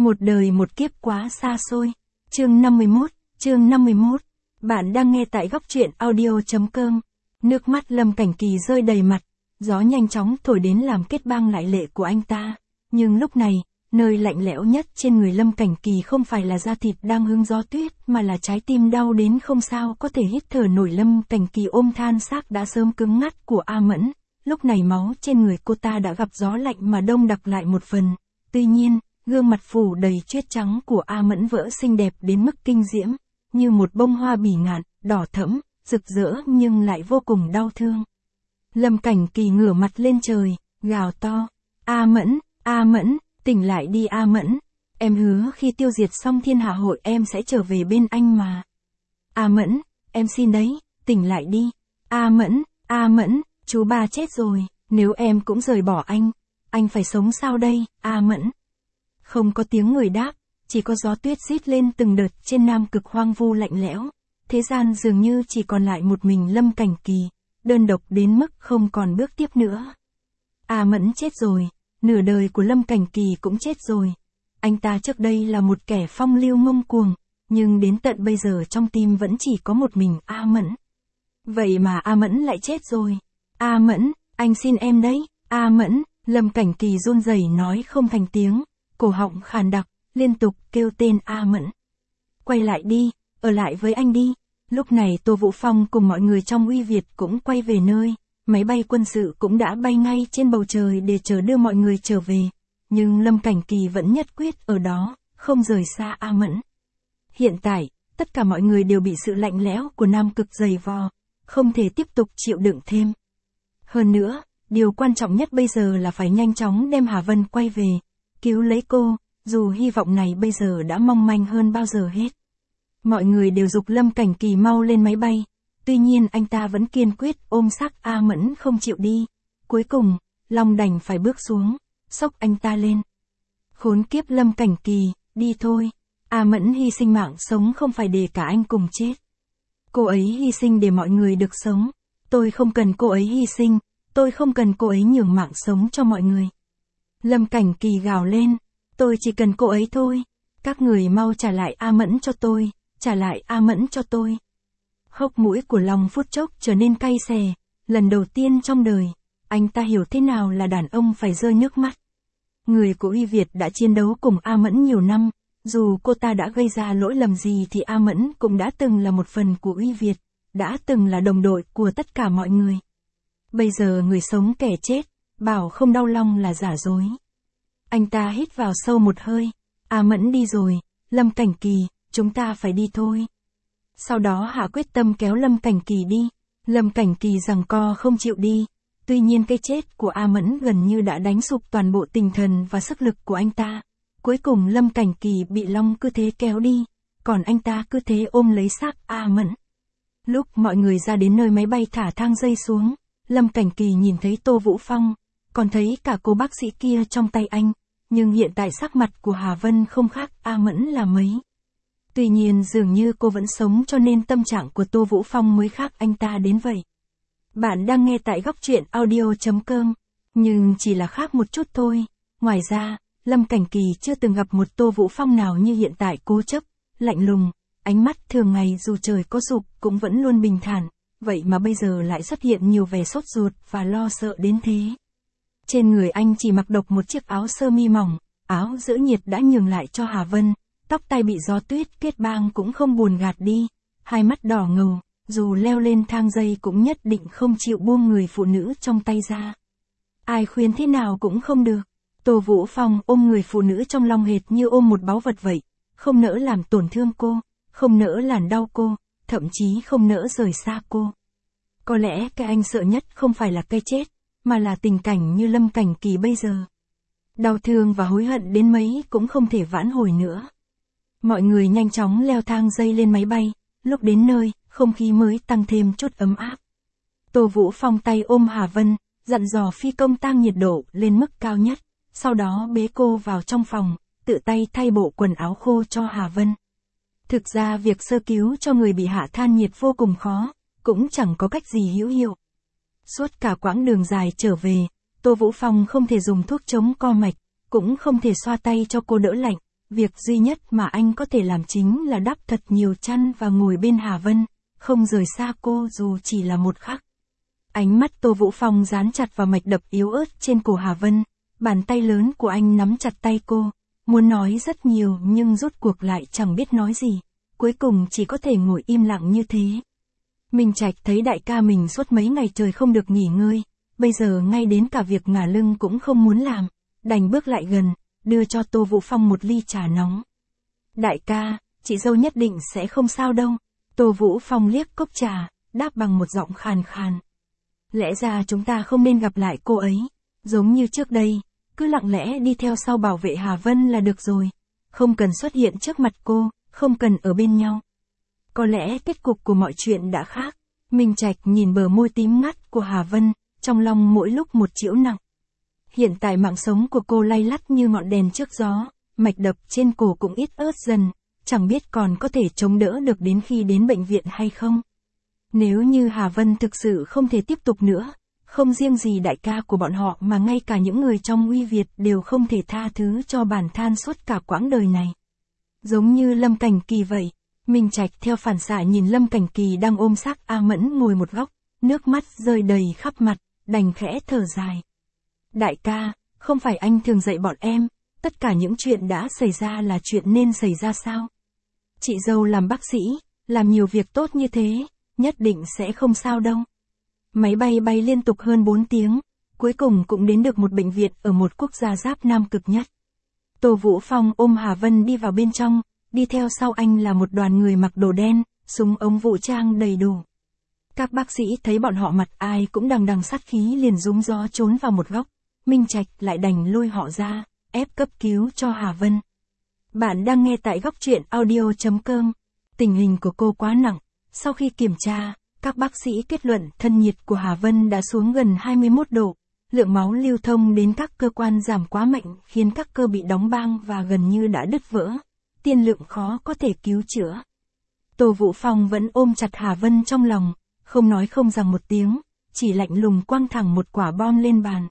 Một đời một kiếp quá xa xôi. Chương 51. Bạn đang nghe tại góc truyện audio.com. Nước mắt Lâm Cảnh Kỳ rơi đầy mặt, gió nhanh chóng thổi đến làm kết băng lại lệ của anh ta. Nhưng lúc này, nơi lạnh lẽo nhất trên người Lâm Cảnh Kỳ không phải là da thịt đang hứng gió tuyết, mà là trái tim đau đến không sao có thể hít thở nổi. Lâm Cảnh Kỳ ôm than xác đã sớm cứng ngắt của A Mẫn. Lúc này máu trên người cô ta đã gặp gió lạnh mà đông đặc lại một phần. Tuy nhiên, gương mặt phủ đầy tuyết trắng của A Mẫn vỡ xinh đẹp đến mức kinh diễm, như một bông hoa bỉ ngạn, đỏ thẫm, rực rỡ nhưng lại vô cùng đau thương. Lâm Cảnh Kỳ ngửa mặt lên trời, gào to, A Mẫn, tỉnh lại đi A Mẫn, em hứa khi tiêu diệt xong thiên hạ hội em sẽ trở về bên anh mà. A Mẫn, em xin đấy, tỉnh lại đi. A Mẫn, chú ba chết rồi, nếu em cũng rời bỏ anh phải sống sao đây, A Mẫn. Không có tiếng người đáp, chỉ có gió tuyết rít lên từng đợt trên Nam Cực hoang vu lạnh lẽo. Thế gian dường như chỉ còn lại một mình Lâm Cảnh Kỳ, đơn độc đến mức không còn bước tiếp nữa. A Mẫn chết rồi, nửa đời của Lâm Cảnh Kỳ cũng chết rồi. Anh ta trước đây là một kẻ phong lưu ngông cuồng, nhưng đến tận bây giờ trong tim vẫn chỉ có một mình A Mẫn. Vậy mà A Mẫn lại chết rồi. A Mẫn, anh xin em đấy, A Mẫn. Lâm Cảnh Kỳ run rẩy nói không thành tiếng, cổ họng khàn đặc, liên tục kêu tên A Mẫn. Quay lại đi, ở lại với anh đi. Lúc này Tô Vũ Phong cùng mọi người trong Uy Việt cũng quay về nơi, máy bay quân sự cũng đã bay ngay trên bầu trời để chờ đưa mọi người trở về. Nhưng Lâm Cảnh Kỳ vẫn nhất quyết ở đó, không rời xa A Mẫn. Hiện tại, tất cả mọi người đều bị sự lạnh lẽo của Nam Cực giày vò, không thể tiếp tục chịu đựng thêm. Hơn nữa, điều quan trọng nhất bây giờ là phải nhanh chóng đem Hà Vân quay về, cứu lấy cô, dù hy vọng này bây giờ đã mong manh hơn bao giờ hết. Mọi người đều giục Lâm Cảnh Kỳ mau lên máy bay, tuy nhiên anh ta vẫn kiên quyết ôm xác A Mẫn không chịu đi. Cuối cùng, Long đành phải bước xuống, xốc anh ta lên. Khốn kiếp Lâm Cảnh Kỳ, đi thôi. A Mẫn hy sinh mạng sống không phải để cả anh cùng chết. Cô ấy hy sinh để mọi người được sống. Tôi không cần cô ấy hy sinh, tôi không cần cô ấy nhường mạng sống cho mọi người. Lâm Cảnh Kỳ gào lên, tôi chỉ cần cô ấy thôi. Các người mau trả lại A Mẫn cho tôi, trả lại A Mẫn cho tôi. Hốc mũi của Long phút chốc trở nên cay xè, lần đầu tiên trong đời, anh ta hiểu thế nào là đàn ông phải rơi nước mắt. Người của Uy Việt đã chiến đấu cùng A Mẫn nhiều năm, dù cô ta đã gây ra lỗi lầm gì thì A Mẫn cũng đã từng là một phần của Uy Việt, đã từng là đồng đội của tất cả mọi người. Bây giờ người sống kẻ chết, bảo không đau lòng là giả dối. Anh ta hít vào sâu một hơi, A Mẫn đi rồi, Lâm Cảnh Kỳ, chúng ta phải đi thôi. Sau đó hạ quyết tâm kéo Lâm Cảnh Kỳ đi. Lâm Cảnh Kỳ giằng co không chịu đi. Tuy nhiên cái chết của A Mẫn gần như đã đánh sụp toàn bộ tinh thần và sức lực của anh ta. Cuối cùng Lâm Cảnh Kỳ bị Long cứ thế kéo đi, còn anh ta cứ thế ôm lấy xác A Mẫn. Lúc mọi người ra đến nơi máy bay thả thang dây xuống, Lâm Cảnh Kỳ nhìn thấy Tô Vũ Phong, còn thấy cả cô bác sĩ kia trong tay anh, nhưng hiện tại sắc mặt của Hà Vân không khác A Mẫn là mấy. Tuy nhiên dường như cô vẫn sống cho nên tâm trạng của Tô Vũ Phong mới khác anh ta đến vậy. Bạn đang nghe tại góc truyện audio.com, nhưng chỉ là khác một chút thôi. Ngoài ra, Lâm Cảnh Kỳ chưa từng gặp một Tô Vũ Phong nào như hiện tại cố chấp, lạnh lùng, ánh mắt thường ngày dù trời có sụp cũng vẫn luôn bình thản, vậy mà bây giờ lại xuất hiện nhiều vẻ sốt ruột và lo sợ đến thế. Trên người anh chỉ mặc độc một chiếc áo sơ mi mỏng, áo giữ nhiệt đã nhường lại cho Hà Vân, tóc tai bị gió tuyết kết bang cũng không buồn gạt đi, hai mắt đỏ ngầu, dù leo lên thang dây cũng nhất định không chịu buông người phụ nữ trong tay ra. Ai khuyên thế nào cũng không được. Tô Vũ Phong ôm người phụ nữ trong lòng hệt như ôm một báu vật vậy, không nỡ làm tổn thương cô, không nỡ làm đau cô, thậm chí không nỡ rời xa cô. Có lẽ cái anh sợ nhất không phải là cái chết, mà là tình cảnh như Lâm Cảnh Kỳ bây giờ. Đau thương và hối hận đến mấy cũng không thể vãn hồi nữa. Mọi người nhanh chóng leo thang dây lên máy bay, lúc đến nơi, không khí mới tăng thêm chút ấm áp. Tô Vũ Phong tay ôm Hà Vân, dặn dò phi công tăng nhiệt độ lên mức cao nhất, sau đó bế cô vào trong phòng, tự tay thay bộ quần áo khô cho Hà Vân. Thực ra việc sơ cứu cho người bị hạ than nhiệt vô cùng khó, cũng chẳng có cách gì hữu hiệu. Suốt cả quãng đường dài trở về, Tô Vũ Phong không thể dùng thuốc chống co mạch, cũng không thể xoa tay cho cô đỡ lạnh, Việc duy nhất mà anh có thể làm chính là đắp thật nhiều chăn và ngồi bên Hà Vân, không rời xa cô dù chỉ là một khắc. Ánh mắt Tô Vũ Phong dán chặt vào mạch đập yếu ớt trên cổ Hà Vân, bàn tay lớn của anh nắm chặt tay cô, muốn nói rất nhiều nhưng rốt cuộc lại chẳng biết nói gì, cuối cùng chỉ có thể ngồi im lặng như thế. Minh Trạch thấy đại ca mình suốt mấy ngày trời không được nghỉ ngơi, bây giờ ngay đến cả việc ngả lưng cũng không muốn làm, đành bước lại gần, đưa cho Tô Vũ Phong một ly trà nóng. Đại ca, chị dâu nhất định sẽ không sao đâu. Tô Vũ Phong liếc cốc trà, đáp bằng một giọng khàn khàn. Lẽ ra chúng ta không nên gặp lại cô ấy, giống như trước đây, cứ lặng lẽ đi theo sau bảo vệ Hà Vân là được rồi, không cần xuất hiện trước mặt cô, không cần ở bên nhau. Có lẽ kết cục của mọi chuyện đã khác. Minh Trạch nhìn bờ môi tím ngắt của Hà Vân, trong lòng mỗi lúc một chịu nặng. Hiện tại mạng sống của cô lay lắt như ngọn đèn trước gió, mạch đập trên cổ cũng ít ớt dần, chẳng biết còn có thể chống đỡ được đến khi đến bệnh viện hay không. Nếu như Hà Vân thực sự không thể tiếp tục nữa, không riêng gì đại ca của bọn họ mà ngay cả những người trong Uy Việt đều không thể tha thứ cho bản than suốt cả quãng đời này. Giống như Lâm Cảnh Kỳ vậy, Minh Trạch theo phản xạ nhìn Lâm Cảnh Kỳ đang ôm xác A Mẫn ngồi một góc, nước mắt rơi đầy khắp mặt, đành khẽ thở dài. Đại ca, không phải anh thường dạy bọn em, tất cả những chuyện đã xảy ra là chuyện nên xảy ra sao? Chị dâu làm bác sĩ, làm nhiều việc tốt như thế, nhất định sẽ không sao đâu. Máy bay bay liên tục hơn 4 tiếng, cuối cùng cũng đến được một bệnh viện ở một quốc gia giáp Nam cực nhất. Tô Vũ Phong ôm Hà Vân đi vào bên trong, đi theo sau anh là một đoàn người mặc đồ đen, súng ống vũ trang đầy đủ. Các bác sĩ thấy bọn họ mặt ai cũng đằng đằng sát khí liền rúm gió trốn vào một góc. Minh Trạch lại đành lôi họ ra, ép cấp cứu cho Hà Vân. Bạn đang nghe tại góc truyện audio.com. Tình hình của cô quá nặng. Sau khi kiểm tra, các bác sĩ kết luận thân nhiệt của Hà Vân đã xuống gần 21 độ. Lượng máu lưu thông đến các cơ quan giảm quá mạnh khiến các cơ bị đóng băng và gần như đã đứt vỡ. Tiên lượng khó có thể cứu chữa. Tô Vũ Phong vẫn ôm chặt Hà Vân trong lòng, không nói không rằng một tiếng, chỉ lạnh lùng quăng thẳng một quả bom lên bàn.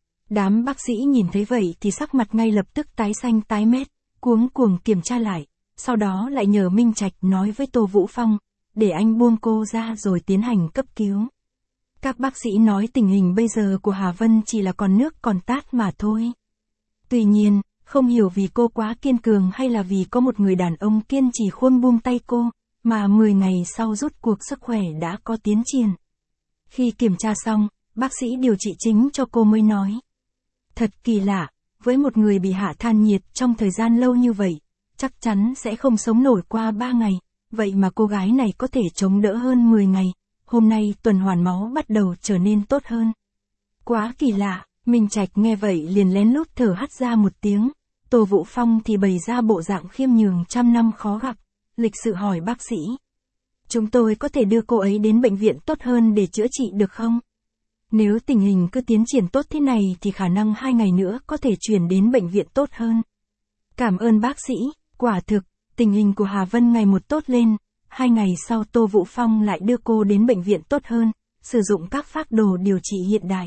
Đám bác sĩ nhìn thấy vậy thì sắc mặt ngay lập tức tái xanh tái mét, cuống cuồng kiểm tra lại, sau đó lại nhờ Minh Trạch nói với Tô Vũ Phong, để anh buông cô ra rồi tiến hành cấp cứu. Các bác sĩ nói tình hình bây giờ của Hà Vân chỉ là còn nước còn tát mà thôi. Tuy nhiên, không hiểu vì cô quá kiên cường hay là vì có một người đàn ông kiên trì khôn buông tay cô, mà 10 ngày sau rốt cuộc sức khỏe đã có tiến triển. Khi kiểm tra xong, bác sĩ điều trị chính cho cô mới nói. Thật kỳ lạ, với một người bị hạ than nhiệt trong thời gian lâu như vậy, chắc chắn sẽ không sống nổi qua 3 ngày, vậy mà cô gái này có thể chống đỡ hơn 10 ngày, hôm nay tuần hoàn máu bắt đầu trở nên tốt hơn. Quá kỳ lạ, Minh Trạch nghe vậy liền lén lút thở hắt ra một tiếng, Tô Vũ Phong thì bày ra bộ dạng khiêm nhường trăm năm khó gặp, lịch sự hỏi bác sĩ. Chúng tôi có thể đưa cô ấy đến bệnh viện tốt hơn để chữa trị được không? Nếu tình hình cứ tiến triển tốt thế này thì khả năng 2 ngày nữa có thể chuyển đến bệnh viện tốt hơn. Cảm ơn bác sĩ, quả thực, tình hình của Hà Vân ngày một tốt lên, 2 ngày sau Tô Vũ Phong lại đưa cô đến bệnh viện tốt hơn, sử dụng các phác đồ điều trị hiện đại.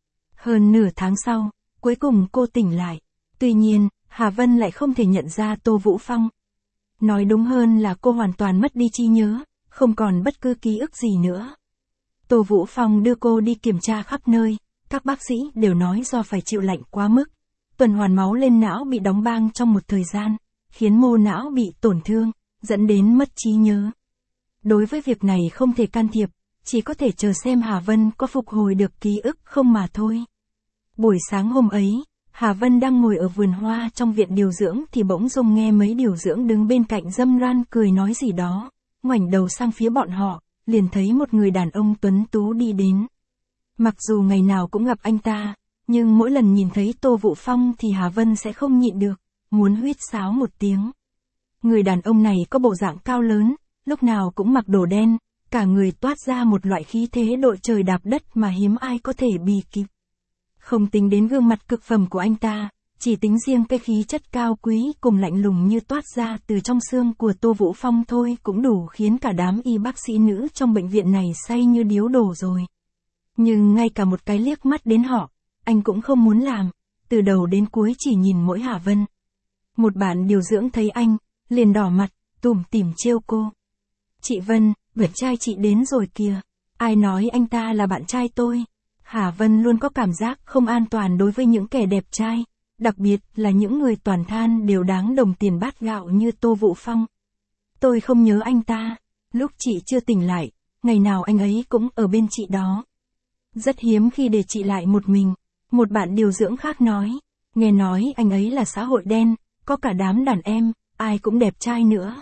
Hơn nửa tháng sau, cuối cùng cô tỉnh lại. Tuy nhiên, Hà Vân lại không thể nhận ra Tô Vũ Phong. Nói đúng hơn là cô hoàn toàn mất đi trí nhớ, không còn bất cứ ký ức gì nữa. Tô Vũ Phong đưa cô đi kiểm tra khắp nơi, các bác sĩ đều nói do phải chịu lạnh quá mức. Tuần hoàn máu lên não bị đóng băng trong một thời gian, khiến mô não bị tổn thương, dẫn đến mất trí nhớ. Đối với việc này không thể can thiệp, chỉ có thể chờ xem Hà Vân có phục hồi được ký ức không mà thôi. Buổi sáng hôm ấy, Hà Vân đang ngồi ở vườn hoa trong viện điều dưỡng thì bỗng dưng nghe mấy điều dưỡng đứng bên cạnh râm ran cười nói gì đó, ngoảnh đầu sang phía bọn họ, liền thấy một người đàn ông tuấn tú đi đến. Mặc dù ngày nào cũng gặp anh ta, nhưng mỗi lần nhìn thấy Tô Vũ Phong thì Hà Vân sẽ không nhịn được, muốn huýt sáo một tiếng. Người đàn ông này có bộ dạng cao lớn, lúc nào cũng mặc đồ đen, cả người toát ra một loại khí thế đội trời đạp đất mà hiếm ai có thể bì kịp. Không tính đến gương mặt cực phẩm của anh ta, chỉ tính riêng cái khí chất cao quý cùng lạnh lùng như toát ra từ trong xương của Tô Vũ Phong thôi cũng đủ khiến cả đám y bác sĩ nữ trong bệnh viện này say như điếu đổ rồi. Nhưng ngay cả một cái liếc mắt đến họ, anh cũng không muốn làm, từ đầu đến cuối chỉ nhìn mỗi Hà Vân. Một bạn điều dưỡng thấy anh, liền đỏ mặt, tủm tỉm trêu cô. Chị Vân, bạn trai chị đến rồi kìa. Ai nói anh ta là bạn trai tôi? Hà Vân luôn có cảm giác không an toàn đối với những kẻ đẹp trai, đặc biệt là những người toàn than đều đáng đồng tiền bát gạo như Tô Vũ Phong. Tôi không nhớ anh ta, lúc chị chưa tỉnh lại, ngày nào anh ấy cũng ở bên chị đó. Rất hiếm khi để chị lại một mình. Một bạn điều dưỡng khác nói, nghe nói anh ấy là xã hội đen, có cả đám đàn em, ai cũng đẹp trai nữa.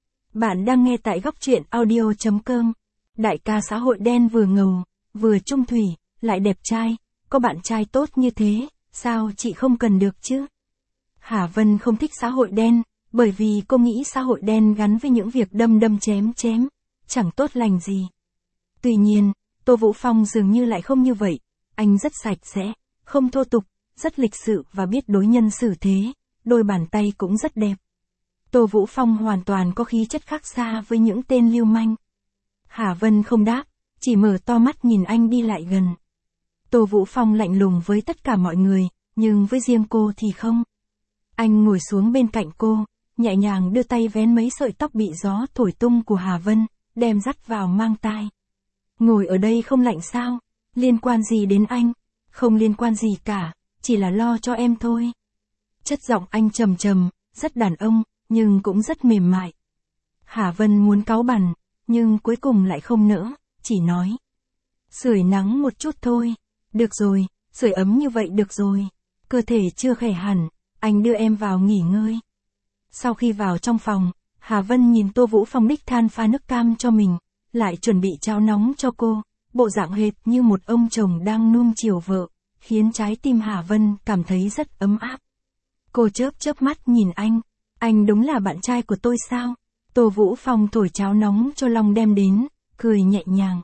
Bạn đang nghe tại góc truyện audio.com. Đại ca xã hội đen vừa ngầu, vừa trung thủy, lại đẹp trai, có bạn trai tốt như thế, sao chị không cần được chứ? Hà Vân không thích xã hội đen, bởi vì cô nghĩ xã hội đen gắn với những việc đâm đâm chém chém, chẳng tốt lành gì. Tuy nhiên, Tô Vũ Phong dường như lại không như vậy, anh rất sạch sẽ, không thô tục, rất lịch sự và biết đối nhân xử thế, đôi bàn tay cũng rất đẹp. Tô Vũ Phong hoàn toàn có khí chất khác xa với những tên lưu manh. Hà Vân không đáp, chỉ mở to mắt nhìn anh đi lại gần. Tô Vũ Phong lạnh lùng với tất cả mọi người, nhưng với riêng cô thì không. Anh ngồi xuống bên cạnh cô, nhẹ nhàng đưa tay vén mấy sợi tóc bị gió thổi tung của Hà Vân, đem dắt vào mang tai. Ngồi ở đây không lạnh sao? Liên quan gì đến anh? Không liên quan gì cả, chỉ là lo cho em thôi. Chất giọng anh trầm trầm, rất đàn ông, nhưng cũng rất mềm mại. Hà Vân muốn cáu bẳn, nhưng cuối cùng lại không nỡ, chỉ nói. Sưởi nắng một chút thôi. Được rồi, sưởi ấm như vậy được rồi. Cơ thể chưa khỏe hẳn, anh đưa em vào nghỉ ngơi. Sau khi vào trong phòng, Hà Vân nhìn Tô Vũ Phong đích than pha nước cam cho mình, lại chuẩn bị cháo nóng cho cô, bộ dạng hệt như một ông chồng đang nuông chiều vợ, khiến trái tim Hà Vân cảm thấy rất ấm áp. Cô chớp chớp mắt nhìn anh đúng là bạn trai của tôi sao? Tô Vũ Phong thổi cháo nóng cho Long đem đến, cười nhẹ nhàng.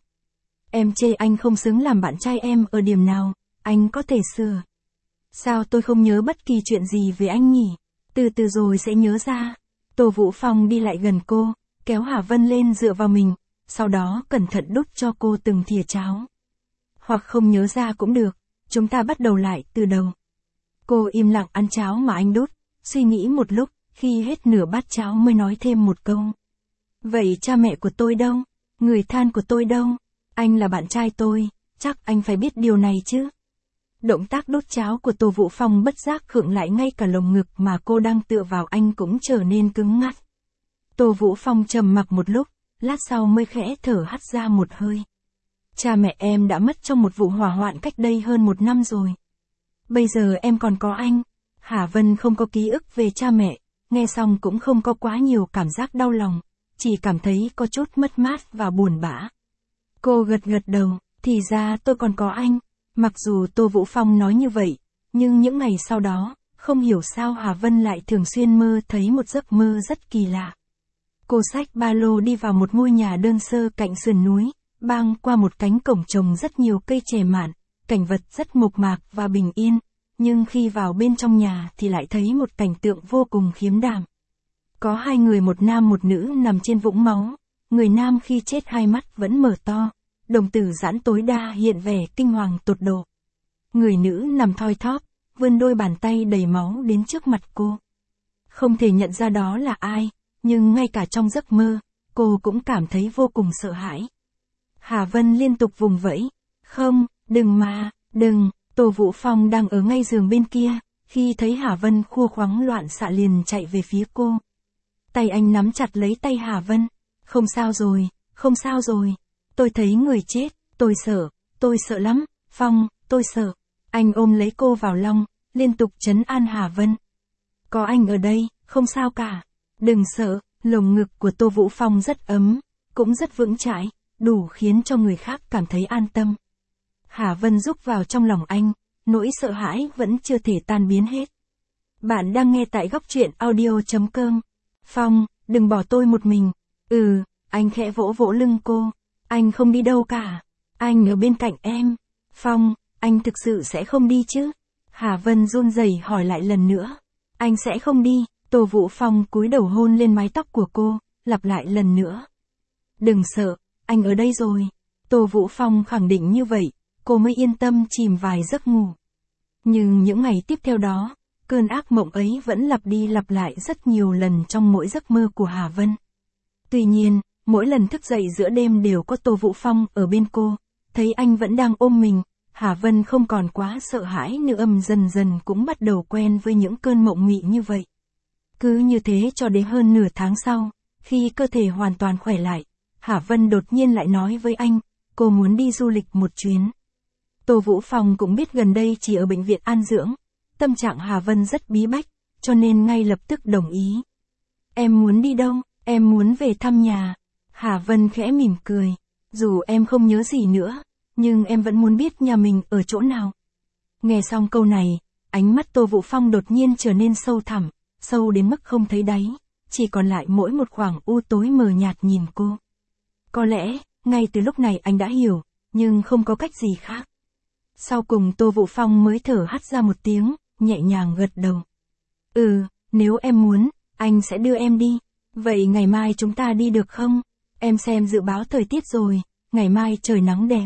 Em chê anh không xứng làm bạn trai em ở điểm nào, anh có thể sửa. Sao tôi không nhớ bất kỳ chuyện gì về anh nhỉ? Từ từ rồi sẽ nhớ ra. Tô Vũ Phong đi lại gần cô, kéo Hà Vân lên dựa vào mình, sau đó cẩn thận đút cho cô từng thìa cháo. Hoặc không nhớ ra cũng được, chúng ta bắt đầu lại từ đầu. Cô im lặng ăn cháo mà anh đút, suy nghĩ một lúc, khi hết nửa bát cháo mới nói thêm một câu. Vậy cha mẹ của tôi đâu? Người than của tôi đâu? Anh là bạn trai tôi, chắc anh phải biết điều này chứ. Động tác đút cháo của Tô Vũ Phong bất giác khựng lại, ngay cả lồng ngực mà cô đang tựa vào anh cũng trở nên cứng ngắc. Tô Vũ Phong trầm mặc một lúc, lát sau mới khẽ thở hắt ra một hơi. Cha mẹ em đã mất trong một vụ hỏa hoạn cách đây hơn 1 năm rồi. Bây giờ em còn có anh. Hà Vân không có ký ức về cha mẹ, nghe xong cũng không có quá nhiều cảm giác đau lòng, chỉ cảm thấy có chút mất mát và buồn bã. Cô gật gật đầu, thì ra tôi còn có anh. Mặc dù Tô Vũ Phong nói như vậy, nhưng những ngày sau đó, không hiểu sao Hà Vân lại thường xuyên mơ thấy một giấc mơ rất kỳ lạ. Cô xách ba lô đi vào một ngôi nhà đơn sơ cạnh sườn núi, băng qua một cánh cổng trồng rất nhiều cây chè mạn, cảnh vật rất mộc mạc và bình yên, nhưng khi vào bên trong nhà thì lại thấy một cảnh tượng vô cùng khiếm đảm. Có 2 người, một nam một nữ nằm trên vũng máu, người nam khi chết hai mắt vẫn mở to, đồng tử giãn tối đa hiện vẻ kinh hoàng tột độ. Người nữ nằm thoi thóp, vươn đôi bàn tay đầy máu đến trước mặt cô. Không thể nhận ra đó là ai, nhưng ngay cả trong giấc mơ, cô cũng cảm thấy vô cùng sợ hãi. Hà Vân liên tục vùng vẫy. Không, đừng mà, đừng. Tô Vũ Phong đang ở ngay giường bên kia, khi thấy Hà Vân khua khoắng loạn xạ liền chạy về phía cô. Tay anh nắm chặt lấy tay Hà Vân. Không sao rồi, không sao rồi. Tôi thấy người chết, tôi sợ lắm, Phong, tôi sợ. Anh ôm lấy cô vào lòng, liên tục trấn an Hà Vân. Có anh ở đây, không sao cả. Đừng sợ, lồng ngực của Tô Vũ Phong rất ấm, cũng rất vững chãi, đủ khiến cho người khác cảm thấy an tâm. Hà Vân rúc vào trong lòng anh, nỗi sợ hãi vẫn chưa thể tan biến hết. Bạn đang nghe tại góc truyện audio.com. Phong, đừng bỏ tôi một mình. Anh khẽ vỗ vỗ lưng cô. Anh không đi đâu cả. Anh ở bên cạnh em. Phong, anh thực sự sẽ không đi chứ? Hà Vân run rẩy hỏi lại lần nữa. Anh sẽ không đi. Tô Vũ Phong cúi đầu hôn lên mái tóc của cô, lặp lại lần nữa. Đừng sợ, anh ở đây rồi. Tô Vũ Phong khẳng định như vậy, cô mới yên tâm chìm vài giấc ngủ. Nhưng những ngày tiếp theo đó, Cơn ác mộng ấy vẫn lặp đi lặp lại rất nhiều lần trong mỗi giấc mơ của Hà Vân. Tuy nhiên, mỗi lần thức dậy giữa đêm đều có Tô Vũ Phong ở bên cô, thấy anh vẫn đang ôm mình, Hà Vân không còn quá sợ hãi nữa, dần dần cũng bắt đầu quen với những cơn mộng mị như vậy. Cứ như thế cho đến hơn nửa tháng sau, khi cơ thể hoàn toàn khỏe lại, Hà Vân đột nhiên lại nói với anh, cô muốn đi du lịch một chuyến. Tô Vũ Phong cũng biết gần đây chỉ ở bệnh viện an dưỡng, tâm trạng Hà Vân rất bí bách, cho nên ngay lập tức đồng ý. Em muốn đi đâu? Em muốn về thăm nhà. Hà Vân khẽ mỉm cười. Dù em không nhớ gì nữa, nhưng em vẫn muốn biết nhà mình ở chỗ nào. Nghe xong câu này, ánh mắt Tô Vũ Phong đột nhiên trở nên sâu thẳm, sâu đến mức không thấy đáy, chỉ còn lại mỗi một khoảng u tối mờ nhạt nhìn cô. Có lẽ, ngay từ lúc này anh đã hiểu, nhưng không có cách gì khác. Sau cùng Tô Vũ Phong mới thở hắt ra một tiếng, nhẹ nhàng gật đầu. Nếu em muốn, anh sẽ đưa em đi. Vậy ngày mai chúng ta đi được không? Em xem dự báo thời tiết rồi, ngày mai trời nắng đẹp.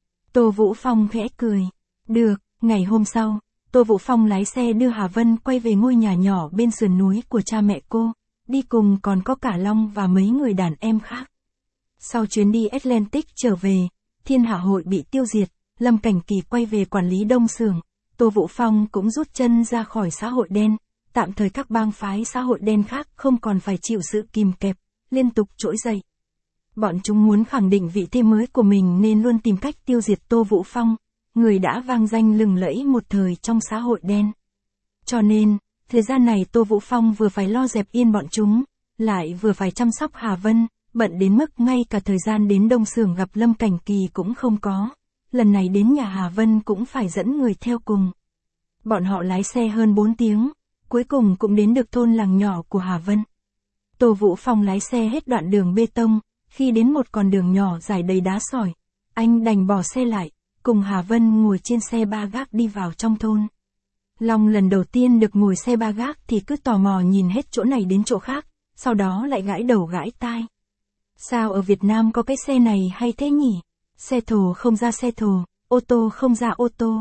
Tô Vũ Phong khẽ cười. Được, ngày hôm sau, Tô Vũ Phong lái xe đưa Hà Vân quay về ngôi nhà nhỏ bên sườn núi của cha mẹ cô, đi cùng còn có cả Long và mấy người đàn em khác. Sau chuyến đi Atlantic trở về, Thiên Hạ Hội bị tiêu diệt, Lâm Cảnh Kỳ quay về quản lý Đông Xưởng, Tô Vũ Phong cũng rút chân ra khỏi xã hội đen, tạm thời các bang phái xã hội đen khác không còn phải chịu sự kìm kẹp, liên tục trỗi dậy. Bọn chúng muốn khẳng định vị thế mới của mình nên luôn tìm cách tiêu diệt Tô Vũ Phong, người đã vang danh lừng lẫy một thời trong xã hội đen. Cho nên, thời gian này Tô Vũ Phong vừa phải lo dẹp yên bọn chúng, lại vừa phải chăm sóc Hà Vân, bận đến mức ngay cả thời gian đến Đông Xưởng gặp Lâm Cảnh Kỳ cũng không có. Lần này đến nhà Hà Vân cũng phải dẫn người theo cùng. Bọn họ lái xe hơn 4 tiếng, cuối cùng cũng đến được thôn làng nhỏ của Hà Vân. Tô Vũ Phong lái xe hết đoạn đường bê tông, khi đến một con đường nhỏ dài đầy đá sỏi, anh đành bỏ xe lại, cùng Hà Vân ngồi trên xe ba gác đi vào trong thôn. Long lần đầu tiên được ngồi xe ba gác thì cứ tò mò nhìn hết chỗ này đến chỗ khác, sau đó lại gãi đầu gãi tai. Sao ở Việt Nam có cái xe này hay thế nhỉ? Xe thồ không ra xe thồ, ô tô không ra ô tô.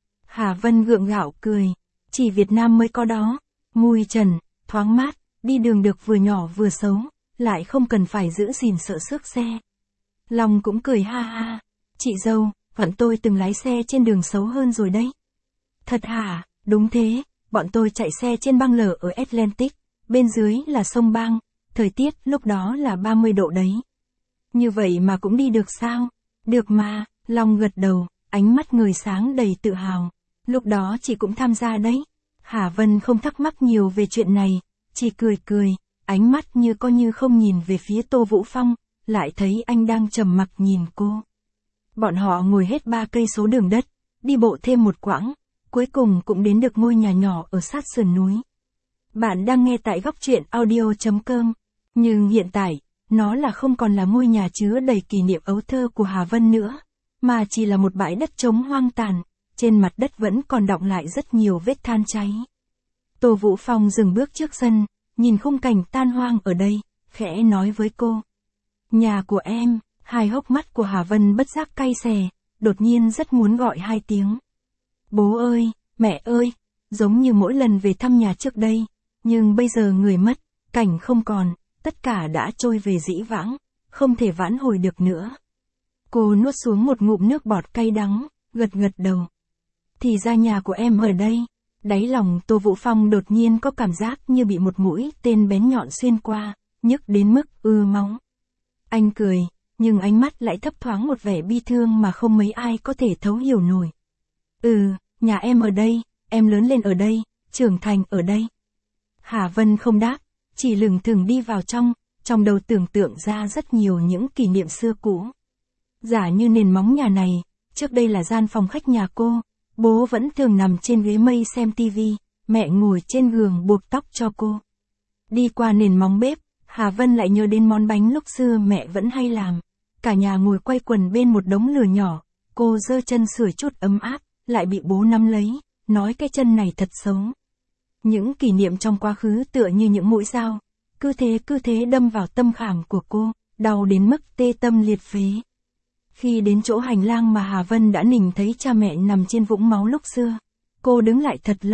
Hà Vân gượng gạo cười, chỉ Việt Nam mới có đó, mùi trần, thoáng mát, đi đường được vừa nhỏ vừa xấu, lại không cần phải giữ gìn sợ xước xe. Long cũng cười ha ha, chị dâu, bọn tôi từng lái xe trên đường xấu hơn rồi đấy. Thật hả? Đúng thế, bọn tôi chạy xe trên băng lở ở Atlantic, bên dưới là sông băng, thời tiết lúc đó là 30 độ đấy. Như vậy mà cũng đi được sao? Được mà, Long gật đầu, ánh mắt người sáng đầy tự hào. Lúc đó chị cũng tham gia đấy. Hà Vân không thắc mắc nhiều về chuyện này, chỉ cười cười, ánh mắt như có như không nhìn về phía Tô Vũ Phong, lại thấy anh đang trầm mặc nhìn cô. Bọn họ ngồi hết 3 cây số đường đất, đi bộ thêm một quãng, cuối cùng cũng đến được ngôi nhà nhỏ ở sát sườn núi. Bạn đang nghe tại Góc Truyện Audio.com, nhưng hiện tại, nó không còn là ngôi nhà chứa đầy kỷ niệm ấu thơ của Hà Vân nữa, mà chỉ là một bãi đất trống hoang tàn, trên mặt đất vẫn còn đọng lại rất nhiều vết than cháy. Tô Vũ Phong dừng bước trước sân, nhìn khung cảnh tan hoang ở đây, khẽ nói với cô. Nhà của em. Hai hốc mắt của Hà Vân bất giác cay xè, đột nhiên rất muốn gọi 2 tiếng. Bố ơi, mẹ ơi, giống như mỗi lần về thăm nhà trước đây, nhưng bây giờ người mất, cảnh không còn, tất cả đã trôi về dĩ vãng, không thể vãn hồi được nữa. Cô nuốt xuống một ngụm nước bọt cay đắng, gật gật đầu. Thì ra nhà của em ở đây. Đáy lòng Tô Vũ Phong đột nhiên có cảm giác như bị một mũi tên bén nhọn xuyên qua, nhức đến mức máu. Anh cười, nhưng ánh mắt lại thấp thoáng một vẻ bi thương mà không mấy ai có thể thấu hiểu nổi. Nhà em ở đây, em lớn lên ở đây, trưởng thành ở đây. Hà Vân không đáp, chỉ lững thững đi vào trong đầu tưởng tượng ra rất nhiều những kỷ niệm xưa cũ. Giả như nền móng nhà này, trước đây là gian phòng khách nhà cô, bố vẫn thường nằm trên ghế mây xem tivi, mẹ ngồi trên giường buộc tóc cho cô. Đi qua nền móng bếp, Hà Vân lại nhớ đến món bánh lúc xưa mẹ vẫn hay làm. Cả nhà ngồi quay quần bên một đống lửa nhỏ, cô giơ chân sưởi chút ấm áp, lại bị bố nắm lấy, nói cái chân này thật xấu. Những kỷ niệm trong quá khứ tựa như những mũi dao, cứ thế đâm vào tâm khảm của cô, đau đến mức tê tâm liệt phế. Khi đến chỗ hành lang mà Hà Vân đã nhìn thấy cha mẹ nằm trên vũng máu lúc xưa, cô đứng lại thật lâu,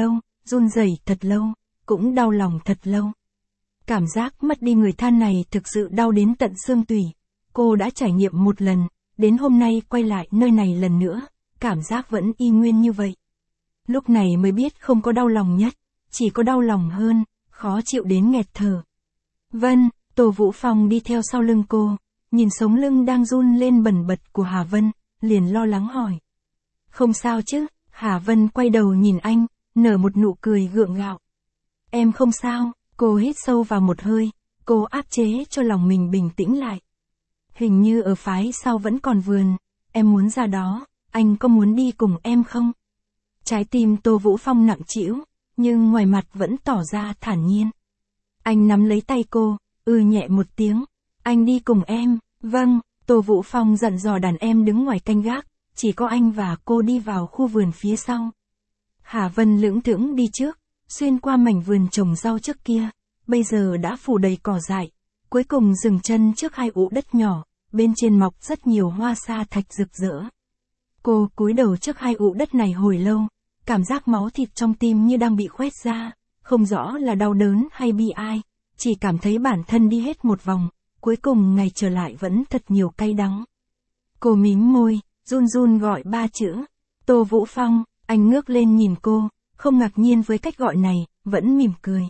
run rẩy thật lâu, cũng đau lòng thật lâu. Cảm giác mất đi người thân này thực sự đau đến tận xương tủy. Cô đã trải nghiệm một lần, đến hôm nay quay lại nơi này lần nữa, cảm giác vẫn y nguyên như vậy. Lúc này mới biết không có đau lòng nhất, chỉ có đau lòng hơn, khó chịu đến nghẹt thở. Vân, Tô Vũ Phong đi theo sau lưng cô, nhìn sống lưng đang run lên bần bật của Hà Vân, liền lo lắng hỏi. Không sao chứ? Hà Vân quay đầu nhìn anh, nở một nụ cười gượng gạo. Em không sao, cô hít sâu vào một hơi, cô áp chế cho lòng mình bình tĩnh lại. Hình như ở phái sau vẫn còn vườn, em muốn ra đó, anh có muốn đi cùng em không? Trái tim Tô Vũ Phong nặng trĩu, nhưng ngoài mặt vẫn tỏ ra thản nhiên. Anh nắm lấy tay cô, nhẹ một tiếng, anh đi cùng em, vâng. Tô Vũ Phong dặn dò đàn em đứng ngoài canh gác, chỉ có anh và cô đi vào khu vườn phía sau. Hà Vân lững thững đi trước, xuyên qua mảnh vườn trồng rau trước kia, bây giờ đã phủ đầy cỏ dại, cuối cùng dừng chân trước hai ụ đất nhỏ, bên trên mọc rất nhiều hoa sa thạch rực rỡ. Cô cúi đầu trước hai ụ đất này hồi lâu, cảm giác máu thịt trong tim như đang bị khoét ra, không rõ là đau đớn hay bi ai, chỉ cảm thấy bản thân đi hết một vòng, cuối cùng ngày trở lại vẫn thật nhiều cay đắng. Cô mím môi, run run gọi 3 chữ. Tô Vũ Phong, anh ngước lên nhìn cô, không ngạc nhiên với cách gọi này, vẫn mỉm cười.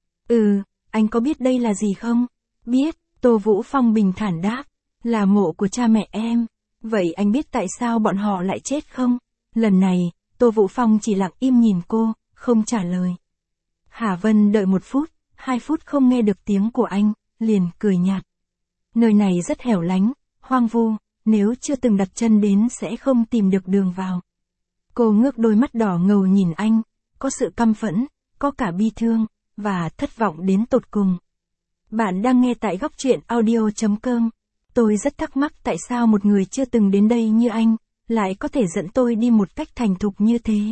Anh có biết đây là gì không? Biết, Tô Vũ Phong bình thản đáp, là mộ của cha mẹ em. Vậy anh biết tại sao bọn họ lại chết không? Lần này, Tô Vũ Phong chỉ lặng im nhìn cô, không trả lời. Hà Vân đợi 1 phút, 2 phút không nghe được tiếng của anh, liền cười nhạt. Nơi này rất hẻo lánh, hoang vu, nếu chưa từng đặt chân đến sẽ không tìm được đường vào. Cô ngước đôi mắt đỏ ngầu nhìn anh, có sự căm phẫn, có cả bi thương, và thất vọng đến tột cùng. Bạn đang nghe tại Góc Truyện Audio.com. Tôi rất thắc mắc tại sao một người chưa từng đến đây như anh, lại có thể dẫn tôi đi một cách thành thục như thế.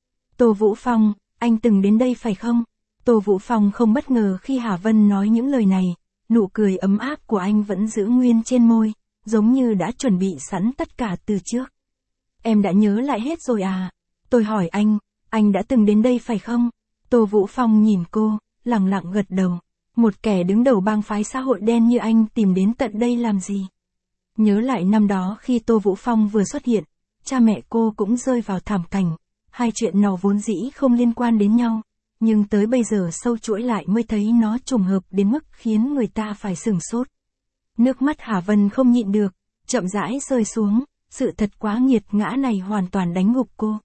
Tô Vũ Phong, anh từng đến đây phải không? Tô Vũ Phong không bất ngờ khi Hà Vân nói những lời này, nụ cười ấm áp của anh vẫn giữ nguyên trên môi, giống như đã chuẩn bị sẵn tất cả từ trước. Em đã nhớ lại hết rồi à? Tôi hỏi anh đã từng đến đây phải không? Tô Vũ Phong nhìn cô, lặng lặng gật đầu. Một kẻ đứng đầu bang phái xã hội đen như anh tìm đến tận đây làm gì? Nhớ lại năm đó khi Tô Vũ Phong vừa xuất hiện, cha mẹ cô cũng rơi vào thảm cảnh. Hai chuyện nào vốn dĩ không liên quan đến nhau, nhưng tới bây giờ sâu chuỗi lại mới thấy nó trùng hợp đến mức khiến người ta phải sửng sốt. Nước mắt Hà Vân không nhịn được, chậm rãi rơi xuống, sự thật quá nghiệt ngã này hoàn toàn đánh gục cô.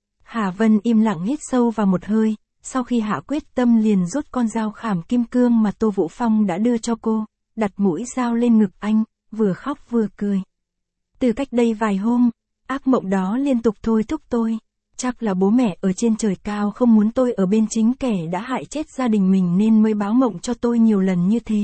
Hà Vân im lặng hít sâu vào một hơi, sau khi hạ quyết tâm liền rút con dao khảm kim cương mà Tô Vũ Phong đã đưa cho cô, đặt mũi dao lên ngực anh, vừa khóc vừa cười. Từ cách đây vài hôm, ác mộng đó liên tục thôi thúc tôi. Chắc là bố mẹ ở trên trời cao không muốn tôi ở bên chính kẻ đã hại chết gia đình mình nên mới báo mộng cho tôi nhiều lần như thế.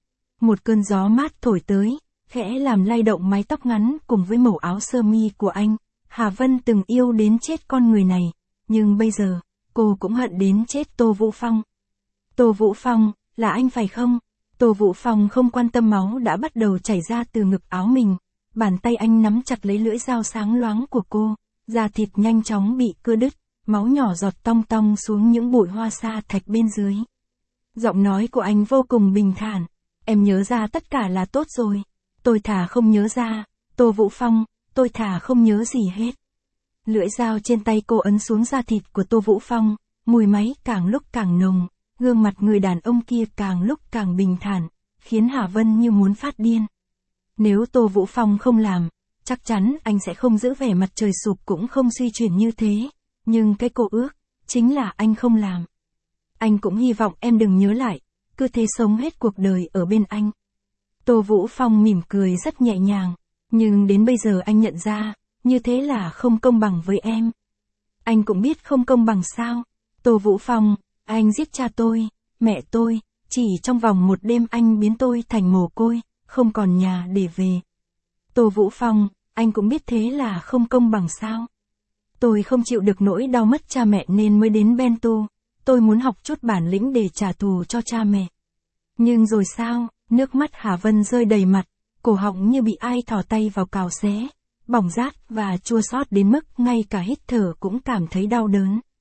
Một cơn gió mát thổi tới, khẽ làm lay động mái tóc ngắn cùng với màu áo sơ mi của anh. Hà Vân từng yêu đến chết con người này, nhưng bây giờ, cô cũng hận đến chết Tô Vũ Phong. Tô Vũ Phong, là anh phải không? Tô Vũ Phong không quan tâm máu đã bắt đầu chảy ra từ ngực áo mình, bàn tay anh nắm chặt lấy lưỡi dao sáng loáng của cô, da thịt nhanh chóng bị cưa đứt, máu nhỏ giọt tong tong xuống những bụi hoa sa thạch bên dưới. Giọng nói của anh vô cùng bình thản, em nhớ ra tất cả là tốt rồi. Tôi thà không nhớ ra, Tô Vũ Phong, tôi thà không nhớ gì hết. Lưỡi dao trên tay cô ấn xuống da thịt của Tô Vũ Phong, mùi máy càng lúc càng nồng, gương mặt người đàn ông kia càng lúc càng bình thản, khiến Hà Vân như muốn phát điên. Nếu Tô Vũ Phong không làm, chắc chắn anh sẽ không giữ vẻ mặt trời sụp cũng không suy chuyển như thế, nhưng cái cô ước, chính là anh không làm. Anh cũng hy vọng em đừng nhớ lại, cứ thế sống hết cuộc đời ở bên anh. Tô Vũ Phong mỉm cười rất nhẹ nhàng, nhưng đến bây giờ anh nhận ra, như thế là không công bằng với em. Anh cũng biết không công bằng sao. Tô Vũ Phong, anh giết cha tôi, mẹ tôi, chỉ trong vòng một đêm anh biến tôi thành mồ côi, không còn nhà để về. Tô Vũ Phong, anh cũng biết thế là không công bằng sao. Tôi không chịu được nỗi đau mất cha mẹ nên mới đến Bento, tôi muốn học chút bản lĩnh để trả thù cho cha mẹ. Nhưng rồi sao, nước mắt Hà Vân rơi đầy mặt, cổ họng như bị ai thò tay vào cào xé, bỏng rát và chua xót đến mức ngay cả hít thở cũng cảm thấy đau đớn.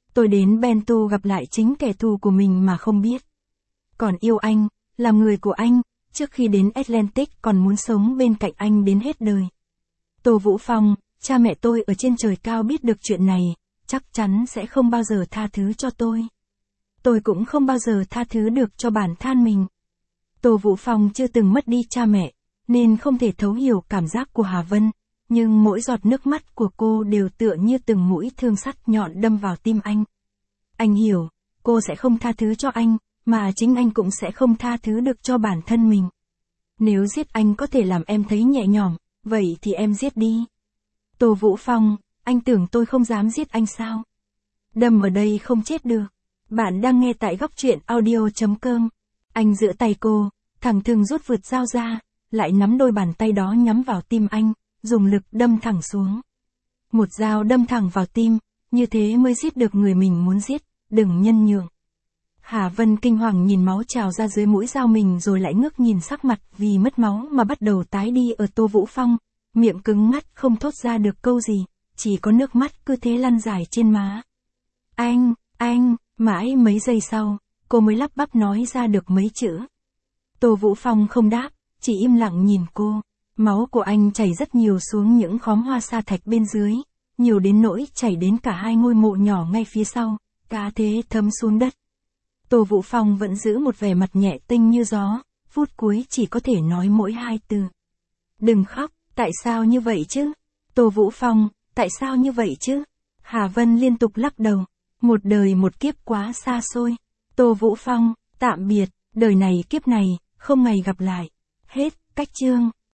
Tôi đến Bento gặp lại chính kẻ thù của mình mà không biết. Còn yêu anh, làm người của anh, trước khi đến Atlantic còn muốn sống bên cạnh anh đến hết đời. Tô Vũ Phong, cha mẹ tôi ở trên trời cao biết được chuyện này, chắc chắn sẽ không bao giờ tha thứ cho tôi. Tôi cũng không bao giờ tha thứ được cho bản thân mình. Tô Vũ Phong chưa từng mất đi cha mẹ, nên không thể thấu hiểu cảm giác của Hà Vân, nhưng mỗi giọt nước mắt của cô đều tựa như từng mũi thương sắt nhọn đâm vào tim anh. Anh hiểu, cô sẽ không tha thứ cho anh, mà chính anh cũng sẽ không tha thứ được cho bản thân mình. Nếu giết anh có thể làm em thấy nhẹ nhõm, vậy thì em giết đi. Tô Vũ Phong, anh tưởng tôi không dám giết anh sao? Đâm ở đây không chết được. Bạn đang nghe tại góc truyện audio.com. Anh giữ tay cô, thẳng thừng rút vượt dao ra, lại nắm đôi bàn tay đó nhắm vào tim anh, dùng lực đâm thẳng xuống. Một dao đâm thẳng vào tim, như thế mới giết được người mình muốn giết, đừng nhân nhượng. Hà Vân kinh hoàng nhìn máu trào ra dưới mũi dao mình rồi lại ngước nhìn sắc mặt vì mất máu mà bắt đầu tái đi ở Tô Vũ Phong, miệng cứng ngắt không thốt ra được câu gì, chỉ có nước mắt cứ thế lăn dài trên má. Anh, mãi mấy giây sau, cô mới lắp bắp nói ra được mấy chữ. Tô Vũ Phong không đáp, chỉ im lặng nhìn cô. Máu của anh chảy rất nhiều xuống những khóm hoa sa thạch bên dưới, nhiều đến nỗi chảy đến cả hai ngôi mộ nhỏ ngay phía sau, cá thế thấm xuống đất. Tô Vũ Phong vẫn giữ một vẻ mặt nhẹ tinh như gió, phút cuối chỉ có thể nói mỗi hai từ. Đừng khóc, tại sao như vậy chứ? Tô Vũ Phong, tại sao như vậy chứ? Hà Vân liên tục lắc đầu. Một đời một kiếp quá xa xôi. Tô Vũ Phong, tạm biệt, đời này kiếp này, không ngày gặp lại. Hết, cách chương.